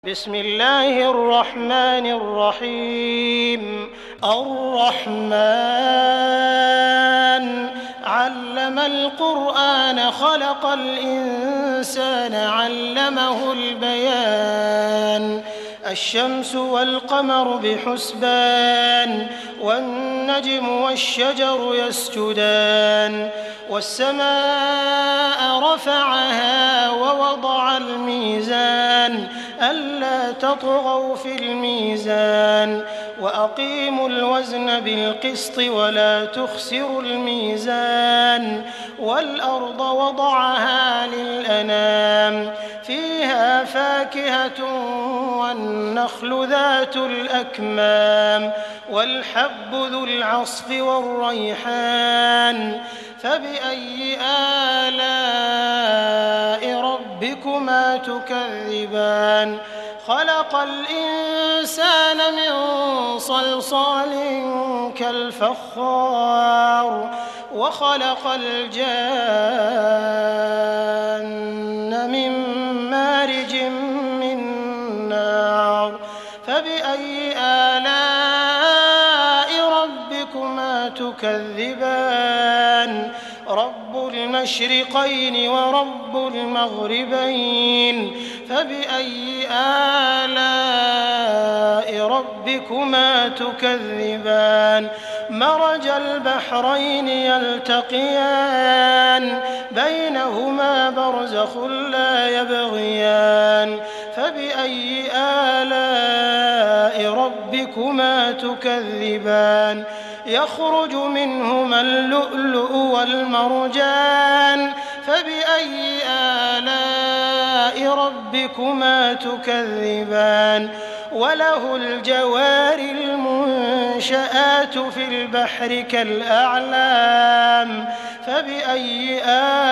بسم الله الرحمن الرحيم الرحمن علم القرآن خلق الإنسان علمه البيان الشمس والقمر بحسبان والنجم والشجر يسجدان والسماء رفعها ووضع الميزان ألا تطغوا في الميزان وأقيموا الوزن بالقسط ولا تخسروا الميزان والأرض وضعها للأنام فيها فاكهة والنخل ذات الأكمام والحب ذو العصف والريحان فبأي آلاء ربكما تكذبان خلق الإنسان من صلصال كالفخار وخلق الجان من مارج من نار فبأي آلاء ربكما تكذبان رب المشرقين ورب المغربين فبأي آلاء ربكما تكذبان مرج البحرين يلتقيان بينهما برزخ لا يبغيان فبأي آلاء ربكما تكذبان يخرج منهما اللؤلؤ والمرجان فبأي آلاء ربكما تكذبان وله الجوار المنشآت في البحر كالأعلام فبأي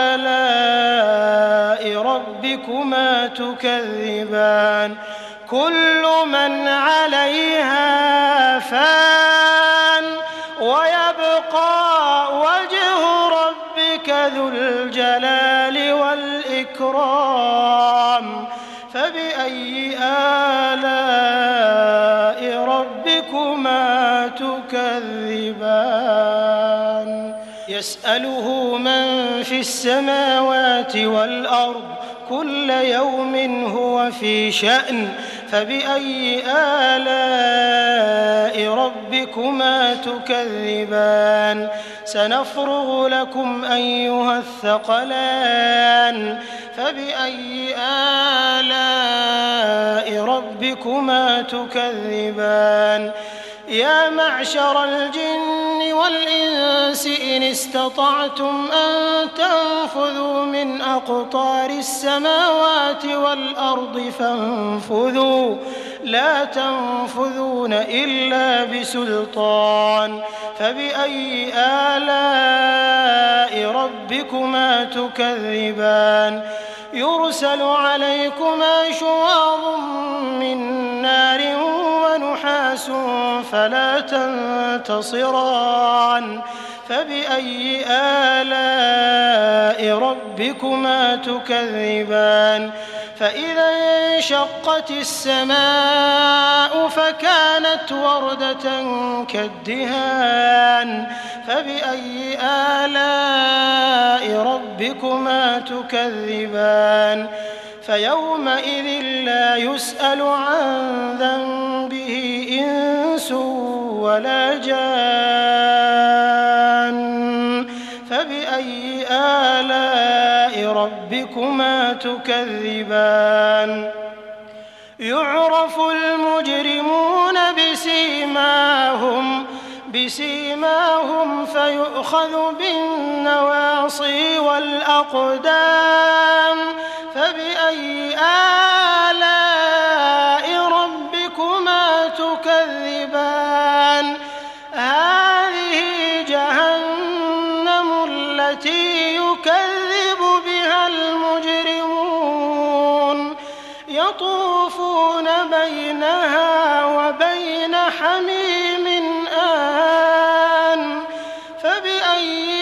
آلاء ربكما تكذبان كل من عليها فان ويبقى وجه ربك ذو الجلال والإكرام فبأي آلاء ربكما تكذبان يسأله من في السماوات والأرض كل يوم هو في شأن فبأي آلاء ربكما تكذبان سنفرغ لكم أيها الثقلان فبأي آلاء ربكما تكذبان يا معشر الجن والإنس إن استطعتم أن تنفذوا من أقطار السماوات والأرض فانفذوا لا تنفذون إلا بسلطان فبأي آلاء ربكما تكذبان يرسل عليكما شواظ من نار ونحاس فلا تنتصران فبأي آلاء ربكما تكذبان فإذا انشقت السماء فكانت وردة كالدهان فبأي آلاء ربكما تكذبان فيومئذ لا يسأل عن ذنبه إنس ولا جان فبأي آلاء ربكما تكذبان يعرف المجرمون بسيماهم فيؤخذ بالنواصي والأقدام فبأي آلاء ربكما تكذبان هذه جهنم التي يكذب بها المجرمون يطوفون بينها وبين حميم آن فبأي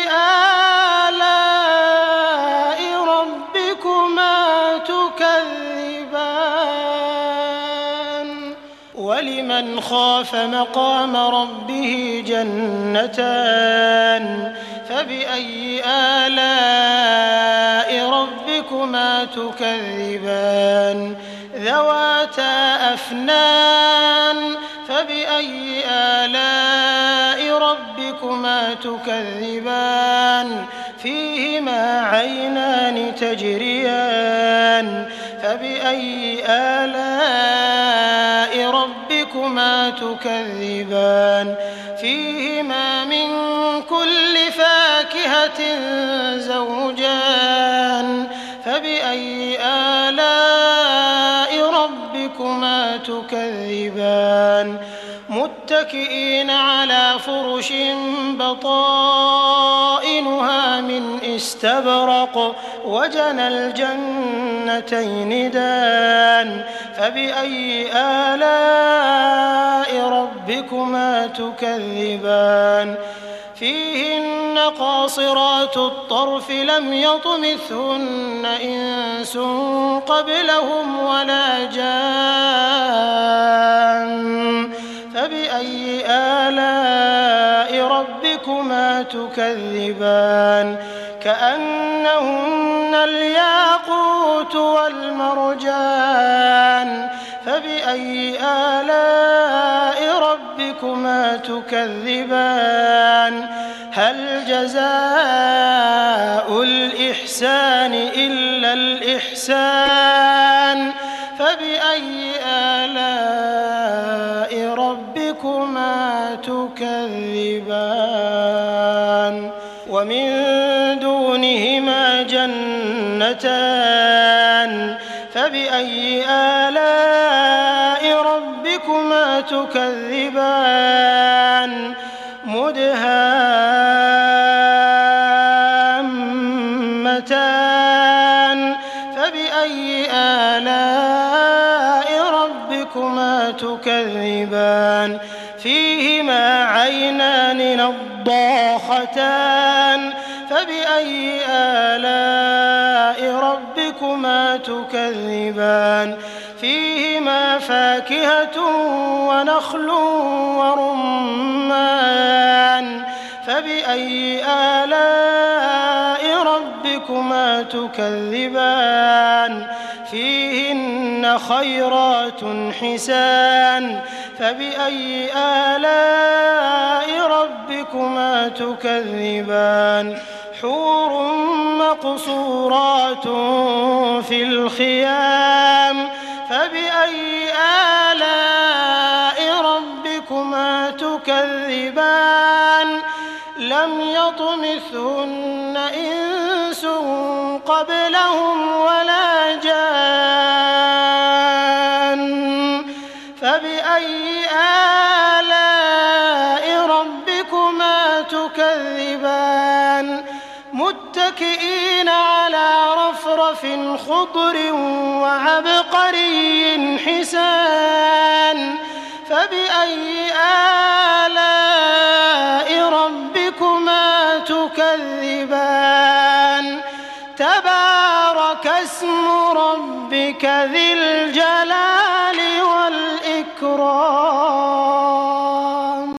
آلاء ربكما تكذبان ولمن خاف مقام ربه جنتان فبأي آلاء ربكما تكذبان ذواتا أفنان فبأي آلاء ربكما تكذبان فيهما عينان تجريان فبأي آلاء ربكما تكذبان فيهما من كل فاكهة زوجان فبأي آلاء ربكما تكذبان متكئين على فرش بطائنها من استبرق وجنى الجنتين دان فبأي آلاء ربكما تكذبان فيهن قاصرات الطرف لم يطمثهن إنس قبلهم ولا جان فبأي آلاء ربكما تكذبان كأنهن الياقوت والمرجان فبأي آلاء ربكما تكذبان هل جزاء الإحسان إلا الإحسان فبأي آلاء ربكما تكذبان ومن دونهما جنتان فبأي آلاء ربكما تكذبان مدهامتان فبأي آلاء ربكما تكذبان فيهما عينان نضاختان فبأي آلاء ربكما تكذبان فيهما فاكهة ونخل ورمان فبأي آلاء ربكما تكذبان فيهن خيرات حسان فبأي آلاء ربكما تكذبان حور مقصورات في الخيام فبأي آلاء ربكما تكذبان لم يطمثهن إنس قبلهم ولا جان فبأي آلاء ربكما تكذبان متكئين على رفرف خضر وعبقري حسان فبأي آلاء ربكما تكذبان تبارك اسم ربك ذي الجلال والإكرام